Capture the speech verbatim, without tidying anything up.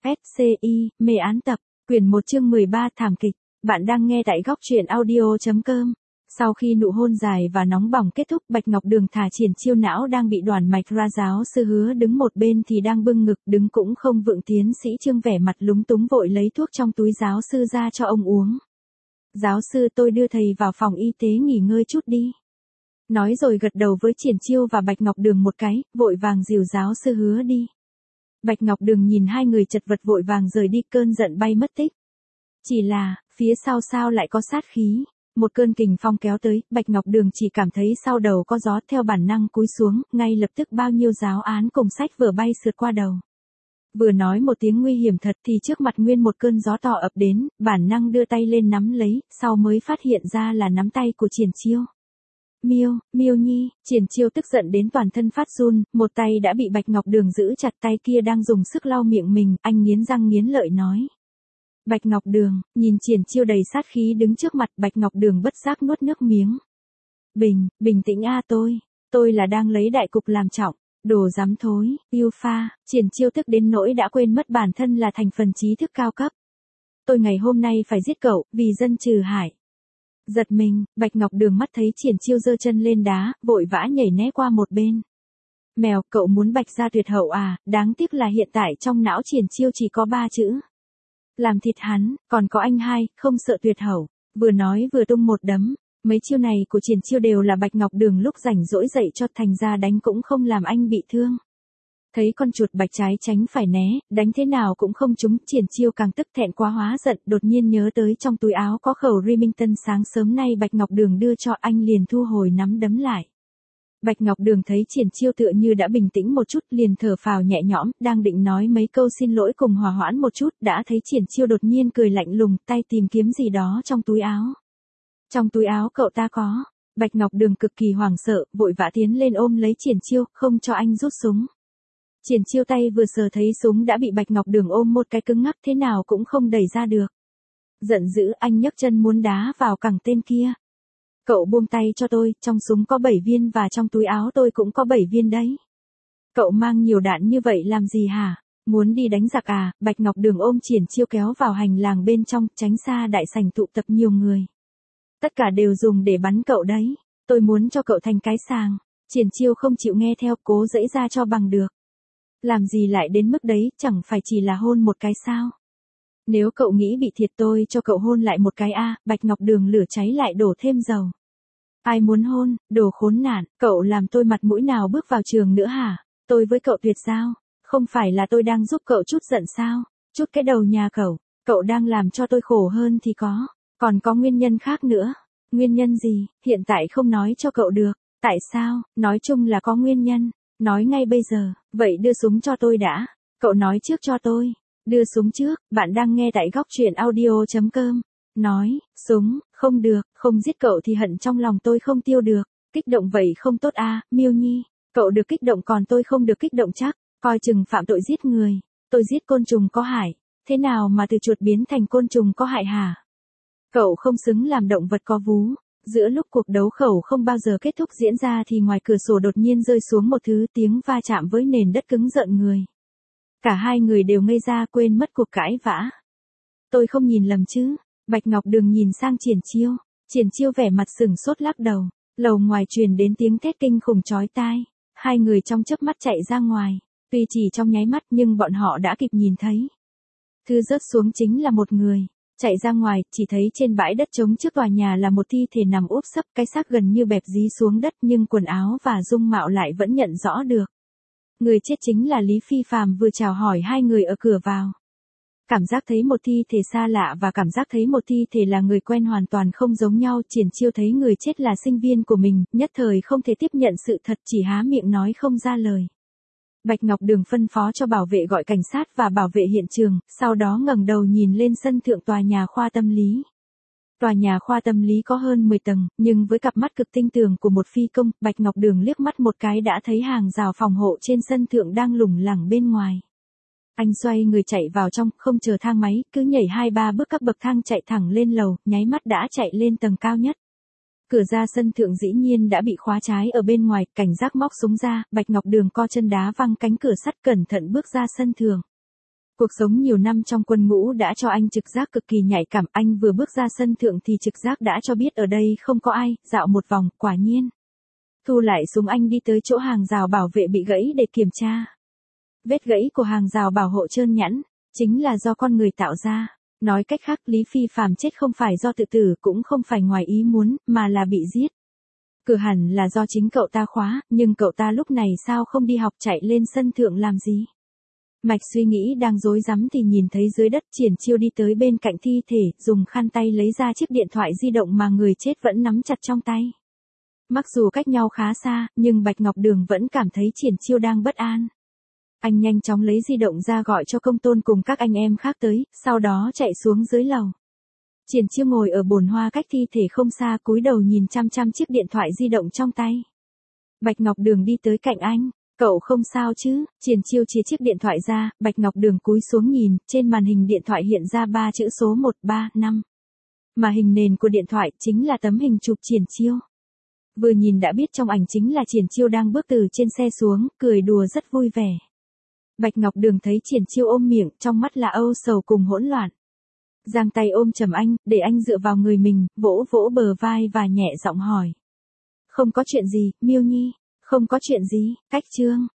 ét xê i, mê án tập, quyển một chương mười ba thảm kịch. Bạn đang nghe tại góc truyện audio.com. Sau khi nụ hôn dài và nóng bỏng kết thúc, Bạch Ngọc Đường thả Triển Chiêu não đang bị đoàn mạch ra. Giáo sư Hứa đứng một bên thì đang bưng ngực đứng cũng không vững. Tiến sĩ Trương vẻ mặt lúng túng vội lấy thuốc trong túi giáo sư ra cho ông uống. Giáo sư, tôi đưa thầy vào phòng y tế nghỉ ngơi chút đi. Nói rồi gật đầu với Triển Chiêu và Bạch Ngọc Đường một cái, vội vàng dìu giáo sư Hứa đi. Bạch Ngọc Đường nhìn hai người chật vật vội vàng rời đi, cơn giận bay mất tích. Chỉ là, phía sau sao lại có sát khí. Một cơn kình phong kéo tới, Bạch Ngọc Đường chỉ cảm thấy sau đầu có gió, theo bản năng cúi xuống, ngay lập tức bao nhiêu giáo án cùng sách vở bay sượt qua đầu. Vừa nói một tiếng nguy hiểm thật thì trước mặt nguyên một cơn gió to ập đến, bản năng đưa tay lên nắm lấy, sau mới phát hiện ra là nắm tay của Triển Chiêu. Miêu, Miêu Nhi, Triển Chiêu tức giận đến toàn thân phát run, một tay đã bị Bạch Ngọc Đường giữ chặt, tay kia đang dùng sức lau miệng mình, anh nghiến răng nghiến lợi nói. Bạch Ngọc Đường, nhìn Triển Chiêu đầy sát khí đứng trước mặt, Bạch Ngọc Đường bất giác nuốt nước miếng. Bình, bình tĩnh a tôi, tôi là đang lấy đại cục làm trọng, đồ dám thối, yêu pha, Triển Chiêu tức đến nỗi đã quên mất bản thân là thành phần trí thức cao cấp. Tôi ngày hôm nay phải giết cậu, vì dân trừ hại. Giật mình, Bạch Ngọc Đường mắt thấy Triển Chiêu giơ chân lên đá, vội vã nhảy né qua một bên. Mèo, cậu muốn Bạch gia tuyệt hậu à, đáng tiếc là hiện tại trong não Triển Chiêu chỉ có ba chữ. Làm thịt hắn, còn có anh hai, không sợ tuyệt hậu. Vừa nói vừa tung một đấm, mấy chiêu này của Triển Chiêu đều là Bạch Ngọc Đường lúc rảnh rỗi dạy cho, thành ra đánh cũng không làm anh bị thương. Thấy con chuột bạch trái tránh phải né, đánh thế nào cũng không trúng, Triển Chiêu càng tức thẹn quá hóa giận, đột nhiên nhớ tới trong túi áo có khẩu Remington sáng sớm nay Bạch Ngọc Đường đưa cho anh, liền thu hồi nắm đấm lại. Bạch Ngọc Đường thấy Triển Chiêu tựa như đã bình tĩnh một chút, liền thở phào nhẹ nhõm, đang định nói mấy câu xin lỗi cùng hòa hoãn một chút, đã thấy Triển Chiêu đột nhiên cười lạnh lùng, tay tìm kiếm gì đó trong túi áo. Trong túi áo cậu ta có. Bạch Ngọc Đường cực kỳ hoảng sợ, vội vã tiến lên ôm lấy Triển Chiêu, không cho anh rút súng. Triển Chiêu tay vừa sờ thấy súng đã bị Bạch Ngọc Đường ôm một cái cứng ngắc, thế nào cũng không đẩy ra được. Giận dữ, anh nhấc chân muốn đá vào cẳng tên kia. Cậu buông tay cho tôi, trong súng có bảy viên và trong túi áo tôi cũng có bảy viên đấy. Cậu mang nhiều đạn như vậy làm gì hả? Muốn đi đánh giặc à? Bạch Ngọc Đường ôm Triển Chiêu kéo vào hành lang bên trong, tránh xa đại sảnh tụ tập nhiều người. Tất cả đều dùng để bắn cậu đấy. Tôi muốn cho cậu thành cái sàng. Triển Chiêu không chịu nghe theo, cố giãy ra cho bằng được. Làm gì lại đến mức đấy, chẳng phải chỉ là hôn một cái sao? Nếu cậu nghĩ bị thiệt tôi cho cậu hôn lại một cái a. À, Bạch Ngọc Đường lửa cháy lại đổ thêm dầu. Ai muốn hôn, đồ khốn nạn, cậu làm tôi mặt mũi nào bước vào trường nữa hả? Tôi với cậu tuyệt giao, không phải là tôi đang giúp cậu chút giận sao? Chút cái đầu nhà cậu, cậu đang làm cho tôi khổ hơn thì có, còn có nguyên nhân khác nữa. Nguyên nhân gì, hiện tại không nói cho cậu được, tại sao, nói chung là có nguyên nhân, nói ngay bây giờ, vậy đưa súng cho tôi đã, cậu nói trước cho tôi. Đưa súng trước, bạn đang nghe tại góc truyện audio.com. Nói, súng, không được, không giết cậu thì hận trong lòng tôi không tiêu được. Kích động vậy không tốt à, Miêu Nhi. Cậu được kích động còn tôi không được kích động chắc. Coi chừng phạm tội giết người. Tôi giết côn trùng có hại. Thế nào mà từ chuột biến thành côn trùng có hại hả? Cậu không xứng làm động vật có vú. Giữa lúc cuộc đấu khẩu không bao giờ kết thúc diễn ra thì ngoài cửa sổ đột nhiên rơi xuống một thứ tiếng va chạm với nền đất cứng rợn người. Cả hai người đều ngây ra, quên mất cuộc cãi vã. Tôi không nhìn lầm chứ? Bạch Ngọc Đường nhìn sang Triển Chiêu. Triển Chiêu vẻ mặt sửng sốt lắc đầu. Lầu ngoài truyền đến tiếng thét kinh khủng chói tai. Hai người trong chớp mắt chạy ra ngoài. Tuy chỉ trong nháy mắt nhưng bọn họ đã kịp nhìn thấy. Thứ rớt xuống chính là một người. Chạy ra ngoài, chỉ thấy trên bãi đất trống trước tòa nhà là một thi thể nằm úp sấp, cái xác gần như bẹp dí xuống đất nhưng quần áo và dung mạo lại vẫn nhận rõ được. Người chết chính là Lý Phi Phàm, vừa chào hỏi hai người ở cửa vào. Cảm giác thấy một thi thể xa lạ và cảm giác thấy một thi thể là người quen hoàn toàn không giống nhau. Triển Chiêu thấy người chết là sinh viên của mình, nhất thời không thể tiếp nhận sự thật, chỉ há miệng nói không ra lời. Bạch Ngọc Đường phân phó cho bảo vệ gọi cảnh sát và bảo vệ hiện trường, sau đó ngẩng đầu nhìn lên sân thượng tòa nhà khoa tâm lý. Tòa nhà khoa tâm lý có hơn mười tầng, nhưng với cặp mắt cực tinh tường của một phi công, Bạch Ngọc Đường liếc mắt một cái đã thấy hàng rào phòng hộ trên sân thượng đang lủng lẳng bên ngoài. Anh xoay người chạy vào trong, không chờ thang máy, cứ nhảy hai ba bước các bậc thang chạy thẳng lên lầu, nháy mắt đã chạy lên tầng cao nhất. Cửa ra sân thượng dĩ nhiên đã bị khóa trái ở bên ngoài, cảnh giác móc súng ra, Bạch Ngọc Đường co chân đá văng cánh cửa sắt, cẩn thận bước ra sân thượng. Cuộc sống nhiều năm trong quân ngũ đã cho anh trực giác cực kỳ nhạy cảm, anh vừa bước ra sân thượng thì trực giác đã cho biết ở đây không có ai, dạo một vòng, quả nhiên. Thu lại súng anh đi tới chỗ hàng rào bảo vệ bị gãy để kiểm tra. Vết gãy của hàng rào bảo hộ trơn nhẵn, chính là do con người tạo ra. Nói cách khác, Lý Phi Phạm chết không phải do tự tử cũng không phải ngoài ý muốn, mà là bị giết. Cửa hẳn là do chính cậu ta khóa, nhưng cậu ta lúc này sao không đi học chạy lên sân thượng làm gì? Mạch suy nghĩ đang rối rắm thì nhìn thấy dưới đất Triển Chiêu đi tới bên cạnh thi thể, dùng khăn tay lấy ra chiếc điện thoại di động mà người chết vẫn nắm chặt trong tay. Mặc dù cách nhau khá xa, nhưng Bạch Ngọc Đường vẫn cảm thấy Triển Chiêu đang bất an. Anh nhanh chóng lấy di động ra gọi cho Công Tôn cùng các anh em khác tới, sau đó chạy xuống dưới lầu. Triển Chiêu ngồi ở bồn hoa cách thi thể không xa, cúi đầu nhìn chăm chăm chiếc điện thoại di động trong tay. Bạch Ngọc Đường đi tới cạnh anh, cậu không sao chứ? Triển Chiêu chia chiếc điện thoại ra, Bạch Ngọc Đường cúi xuống nhìn, trên màn hình điện thoại hiện ra ba chữ số một ba năm. Mà hình nền của điện thoại chính là tấm hình chụp Triển Chiêu. Vừa nhìn đã biết trong ảnh chính là Triển Chiêu đang bước từ trên xe xuống, cười đùa rất vui vẻ. Bạch Ngọc Đường thấy Triển Chiêu ôm miệng, trong mắt là âu sầu cùng hỗn loạn. Giang tay ôm chầm anh, để anh dựa vào người mình, vỗ vỗ bờ vai và nhẹ giọng hỏi. Không có chuyện gì, Miêu Nhi, không có chuyện gì, Cách Trương.